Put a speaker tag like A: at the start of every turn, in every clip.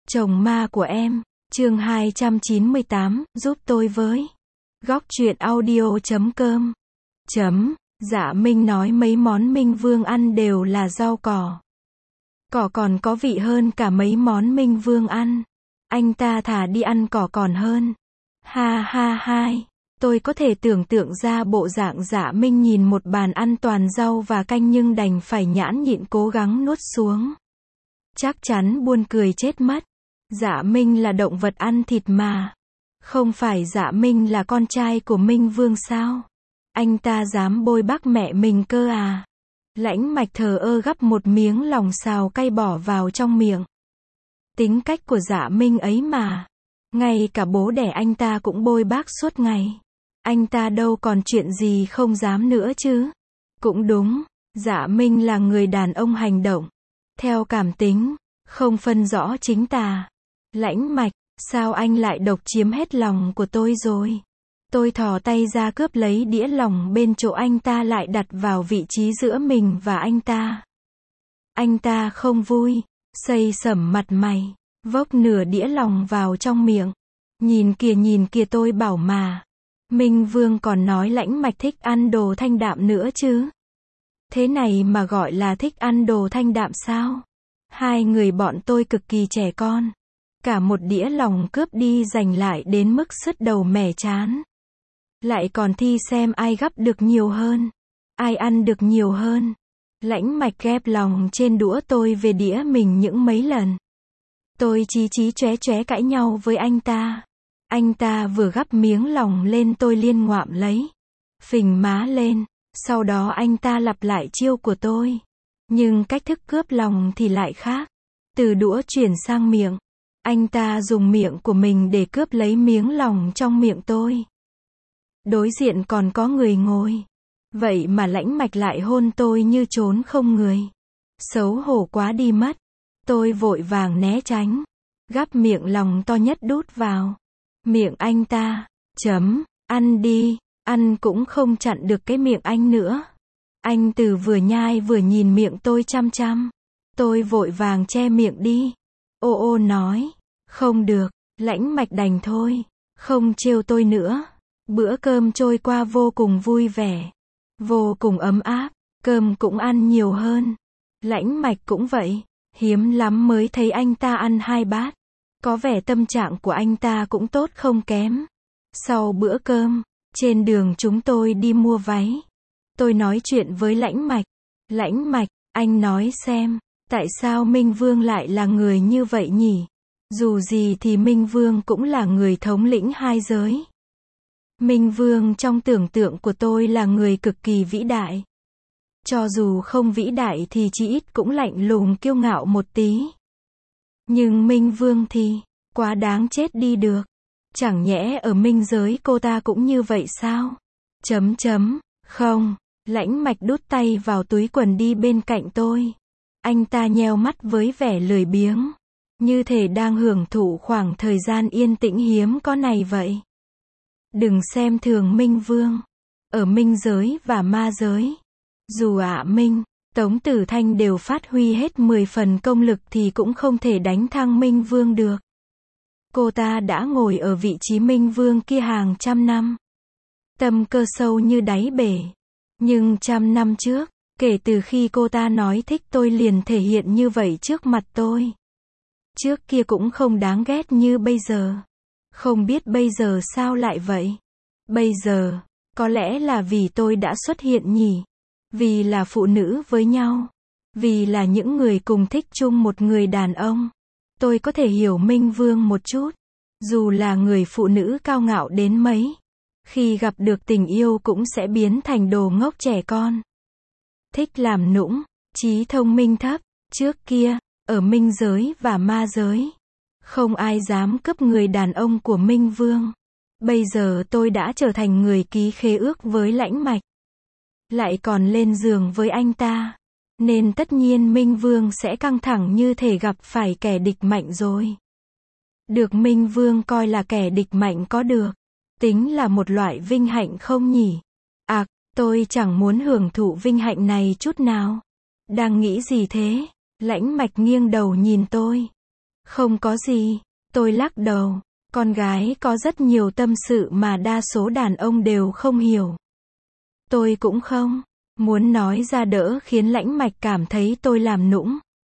A: Chồng ma của em, chương 298, giúp tôi với. Góc truyện audio.com. Dạ Minh nói mấy món Minh Vương ăn đều là rau cỏ. Cỏ còn có vị hơn cả mấy món Minh Vương ăn. Anh ta thà đi ăn cỏ còn hơn. Ha ha hai. Tôi có thể tưởng tượng ra bộ dạng Dạ Minh nhìn một bàn ăn toàn rau và canh nhưng đành phải nhãn nhịn cố gắng nuốt xuống. Chắc chắn buồn cười chết mất. Dạ Minh là động vật ăn thịt mà. Không phải Dạ Minh là con trai của Minh Vương sao? Anh ta dám bôi bác mẹ mình cơ à? Lãnh Mạch thờ ơ gắp một miếng lòng xào cay bỏ vào trong miệng. Tính cách của Dạ Minh ấy mà. Ngay cả bố đẻ anh ta cũng bôi bác suốt ngày. Anh ta đâu còn chuyện gì không dám nữa chứ? Cũng đúng, Dạ Minh là người đàn ông hành động theo cảm tính, không phân rõ chính tà. Lãnh Mạch, sao anh lại độc chiếm hết lòng của tôi rồi? Tôi thò tay ra cướp lấy đĩa lòng bên chỗ anh ta lại đặt vào vị trí giữa mình và anh ta. Anh ta không vui, xây sẩm mặt mày, vốc nửa đĩa lòng vào trong miệng. Nhìn kìa tôi bảo mà. Minh Vương còn nói Lãnh Mạch thích ăn đồ thanh đạm nữa chứ. Thế này mà gọi là thích ăn đồ thanh đạm sao? Hai người bọn tôi cực kỳ trẻ con. Cả một đĩa lòng cướp đi giành lại đến mức sứt đầu mẻ trán. Lại còn thi xem ai gắp được nhiều hơn. Ai ăn được nhiều hơn. Lãnh Mạch ghép lòng trên đũa tôi về đĩa mình những mấy lần. Tôi chí chóe cãi nhau với anh ta. Anh ta vừa gắp miếng lòng lên tôi liên ngoạm lấy. Phình má lên. Sau đó anh ta lặp lại chiêu của tôi. Nhưng cách thức cướp lòng thì lại khác. Từ đũa chuyển sang miệng. Anh ta dùng miệng của mình để cướp lấy miếng lòng trong miệng tôi. Đối diện còn có người ngồi. Vậy mà Lãnh Mạch lại hôn tôi như trốn không người. Xấu hổ quá đi mất. Tôi vội vàng né tránh. Gắp miệng lòng to nhất đút vào miệng anh ta. Ăn đi. Ăn cũng không chặn được cái miệng anh nữa. Anh từ vừa nhai vừa nhìn miệng tôi chăm chăm. Tôi vội vàng che miệng đi. Ô nói. Không được. Lãnh Mạch đành thôi. Không trêu tôi nữa. Bữa cơm trôi qua vô cùng vui vẻ. Vô cùng ấm áp. Cơm cũng ăn nhiều hơn. Lãnh Mạch cũng vậy. Hiếm lắm mới thấy anh ta ăn 2 bát. Có vẻ tâm trạng của anh ta cũng tốt không kém. Sau bữa cơm, trên đường chúng tôi đi mua váy. Tôi nói chuyện với Lãnh Mạch. Lãnh Mạch, anh nói xem, tại sao Minh Vương lại là người như vậy nhỉ? Dù gì thì Minh Vương cũng là người thống lĩnh hai giới. Minh Vương trong tưởng tượng của tôi là người cực kỳ vĩ đại. Cho dù không vĩ đại thì chí ít cũng lạnh lùng kiêu ngạo một tí. Nhưng Minh Vương thì, quá đáng chết đi được. Chẳng nhẽ ở minh giới cô ta cũng như vậy sao? Không. Lãnh Mạch đút tay vào túi quần đi bên cạnh tôi. Anh ta nheo mắt với vẻ lười biếng. Như thể đang hưởng thụ khoảng thời gian yên tĩnh hiếm có này vậy. Đừng xem thường Minh Vương. Ở minh giới và ma giới. Dù Minh, Tống Tử Thanh đều phát huy hết 10 phần công lực thì cũng không thể đánh thắng Minh Vương được. Cô ta đã ngồi ở vị trí Minh Vương kia hàng trăm năm. Tâm cơ sâu như đáy bể. Nhưng trăm năm trước, kể từ khi cô ta nói thích tôi liền thể hiện như vậy trước mặt tôi. Trước kia cũng không đáng ghét như bây giờ. Không biết bây giờ sao lại vậy? Bây giờ, có lẽ là vì tôi đã xuất hiện nhỉ? Vì là phụ nữ với nhau. Vì là những người cùng thích chung một người đàn ông. Tôi có thể hiểu Minh Vương một chút. Dù là người phụ nữ cao ngạo đến mấy. Khi gặp được tình yêu cũng sẽ biến thành đồ ngốc trẻ con. Thích làm nũng, trí thông minh thấp. Trước kia, ở minh giới và ma giới, không ai dám cướp người đàn ông của Minh Vương. Bây giờ tôi đã trở thành người ký khế ước với Lãnh Mạch. Lại còn lên giường với anh ta. Nên tất nhiên Minh Vương sẽ căng thẳng như thể gặp phải kẻ địch mạnh rồi. Được Minh Vương coi là kẻ địch mạnh có được. Tính là một loại vinh hạnh không nhỉ? Tôi chẳng muốn hưởng thụ vinh hạnh này chút nào. Đang nghĩ gì thế? Lãnh Mạch nghiêng đầu nhìn tôi. Không có gì. Tôi lắc đầu. Con gái có rất nhiều tâm sự mà đa số đàn ông đều không hiểu. Tôi cũng không. Muốn nói ra đỡ khiến Lãnh Mạch cảm thấy tôi làm nũng.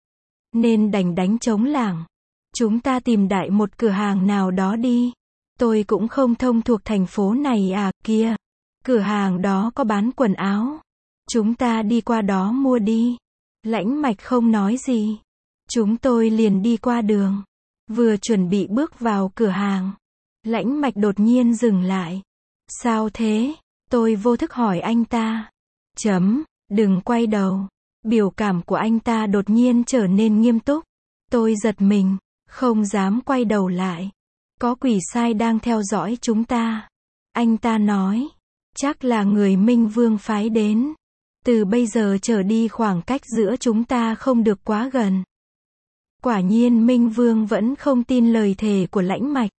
A: Nên đành đánh trống lảng. Chúng ta tìm đại một cửa hàng nào đó đi. Tôi cũng không thông thuộc thành phố này à, kia. Cửa hàng đó có bán quần áo. Chúng ta đi qua đó mua đi. Lãnh Mạch không nói gì. Chúng tôi liền đi qua đường. Vừa chuẩn bị bước vào cửa hàng. Lãnh Mạch đột nhiên dừng lại. Sao thế? Tôi vô thức hỏi anh ta. Đừng quay đầu. Biểu cảm của anh ta đột nhiên trở nên nghiêm túc. Tôi giật mình, không dám quay đầu lại. Có quỷ sai đang theo dõi chúng ta. Anh ta nói. Chắc là người Minh Vương phái đến. Từ bây giờ trở đi khoảng cách giữa chúng ta không được quá gần. Quả nhiên Minh Vương vẫn không tin lời thề của Lãnh Mạch.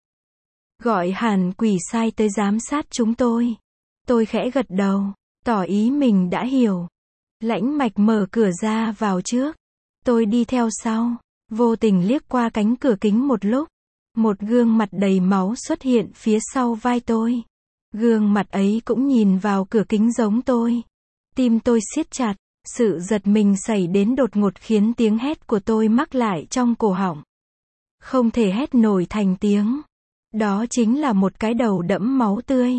A: Gọi hẳn quỷ sai tới giám sát chúng tôi. Tôi khẽ gật đầu, tỏ ý mình đã hiểu. Lãnh Mạch mở cửa ra vào trước. Tôi đi theo sau, vô tình liếc qua cánh cửa kính một lúc. Một gương mặt đầy máu xuất hiện phía sau vai tôi. Gương mặt ấy cũng nhìn vào cửa kính giống tôi. Tim tôi siết chặt, sự giật mình xảy đến đột ngột khiến tiếng hét của tôi mắc lại trong cổ họng. Không thể hét nổi thành tiếng. Đó chính là một cái đầu đẫm máu tươi.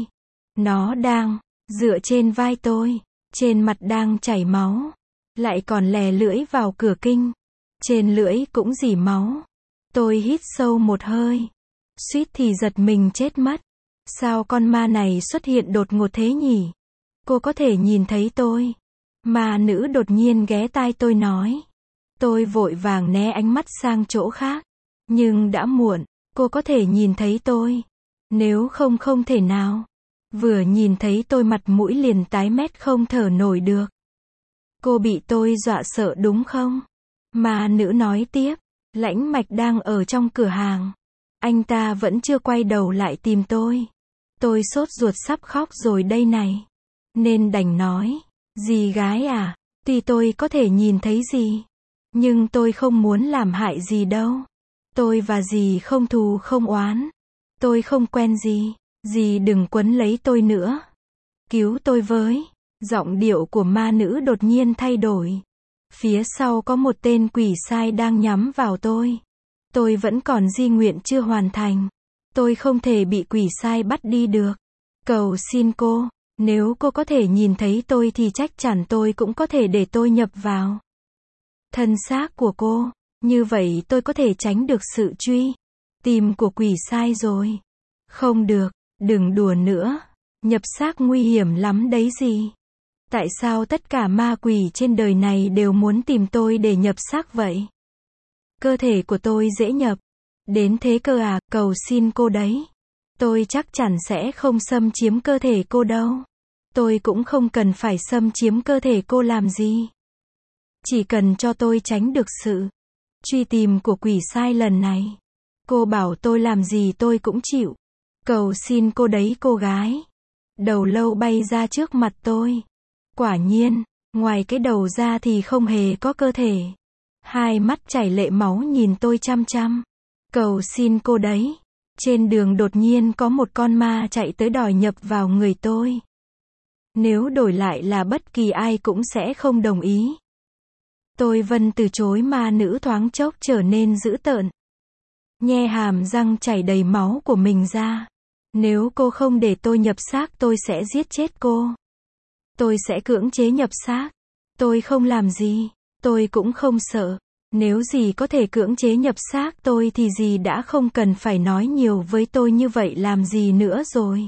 A: Nó đang dựa trên vai tôi, trên mặt đang chảy máu, lại còn lè lưỡi vào cửa kinh. Trên lưỡi cũng rỉ máu. Tôi hít sâu một hơi, suýt thì giật mình chết mất. Sao con ma này xuất hiện đột ngột thế nhỉ? Cô có thể nhìn thấy tôi. Ma nữ đột nhiên ghé tai tôi nói. Tôi vội vàng né ánh mắt sang chỗ khác. Nhưng đã muộn, cô có thể nhìn thấy tôi. Nếu không không thể nào. Vừa nhìn thấy tôi mặt mũi liền tái mét không thở nổi được. Cô bị tôi dọa sợ đúng không? Ma nữ nói tiếp. Lãnh Mạch đang ở trong cửa hàng. Anh ta vẫn chưa quay đầu lại tìm tôi. Tôi sốt ruột sắp khóc rồi đây này. Nên đành nói. Dì gái à, tuy tôi có thể nhìn thấy dì, nhưng tôi không muốn làm hại dì đâu. Tôi và dì không thù không oán. Tôi không quen dì. Dì đừng quấn lấy tôi nữa. Cứu tôi với. Giọng điệu của ma nữ đột nhiên thay đổi. Phía sau có một tên quỷ sai đang nhắm vào tôi. Tôi vẫn còn di nguyện chưa hoàn thành. Tôi không thể bị quỷ sai bắt đi được. Cầu xin cô, nếu cô có thể nhìn thấy tôi thì chắc chắn tôi cũng có thể để tôi nhập vào thân xác của cô. Như vậy tôi có thể tránh được sự truy tìm của quỷ sai rồi. Không được, đừng đùa nữa. Nhập xác nguy hiểm lắm đấy gì. Tại sao tất cả ma quỷ trên đời này đều muốn tìm tôi để nhập xác vậy? Cơ thể của tôi dễ nhập. Đến thế cơ à, cầu xin cô đấy. Tôi chắc chắn sẽ không xâm chiếm cơ thể cô đâu. Tôi cũng không cần phải xâm chiếm cơ thể cô làm gì. Chỉ cần cho tôi tránh được sự truy tìm của quỷ sai lần này. Cô bảo tôi làm gì tôi cũng chịu. Cầu xin cô đấy cô gái. Đầu lâu bay ra trước mặt tôi. Quả nhiên, ngoài cái đầu ra thì không hề có cơ thể. Hai mắt chảy lệ máu nhìn tôi chăm chăm. Cầu xin cô đấy. Trên đường đột nhiên có một con ma chạy tới đòi nhập vào người tôi. Nếu đổi lại là bất kỳ ai cũng sẽ không đồng ý. Tôi vân từ chối ma nữ thoáng chốc trở nên dữ tợn. Nhe hàm răng chảy đầy máu của mình ra. Nếu cô không để tôi nhập xác tôi sẽ giết chết cô. Tôi sẽ cưỡng chế nhập xác. Tôi không làm gì. Tôi cũng không sợ. Nếu dì có thể cưỡng chế nhập xác tôi thì dì đã không cần phải nói nhiều với tôi như vậy làm gì nữa rồi.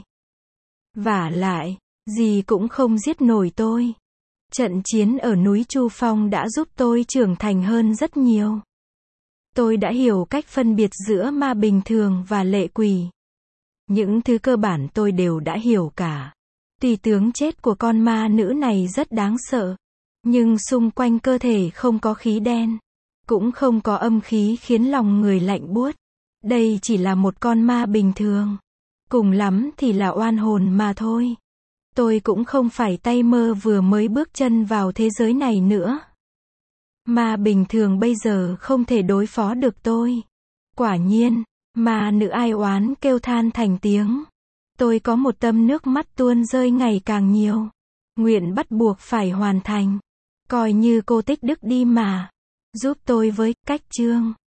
A: Vả lại, dì cũng không giết nổi tôi. Trận chiến ở núi Chu Phong đã giúp tôi trưởng thành hơn rất nhiều. Tôi đã hiểu cách phân biệt giữa ma bình thường và lệ quỷ. Những thứ cơ bản tôi đều đã hiểu cả. Tuy tướng chết của con ma nữ này rất đáng sợ, nhưng xung quanh cơ thể không có khí đen, cũng không có âm khí khiến lòng người lạnh buốt. Đây chỉ là một con ma bình thường. Cùng lắm thì là oan hồn mà thôi. Tôi cũng không phải tay mơ vừa mới bước chân vào thế giới này nữa. Ma bình thường bây giờ không thể đối phó được tôi. Quả nhiên, mà nữ ai oán kêu than thành tiếng. Tôi có một tâm nước mắt tuôn rơi ngày càng nhiều. Nguyện bắt buộc phải hoàn thành. Coi như cô tích đức đi mà. Giúp tôi với, cách chương.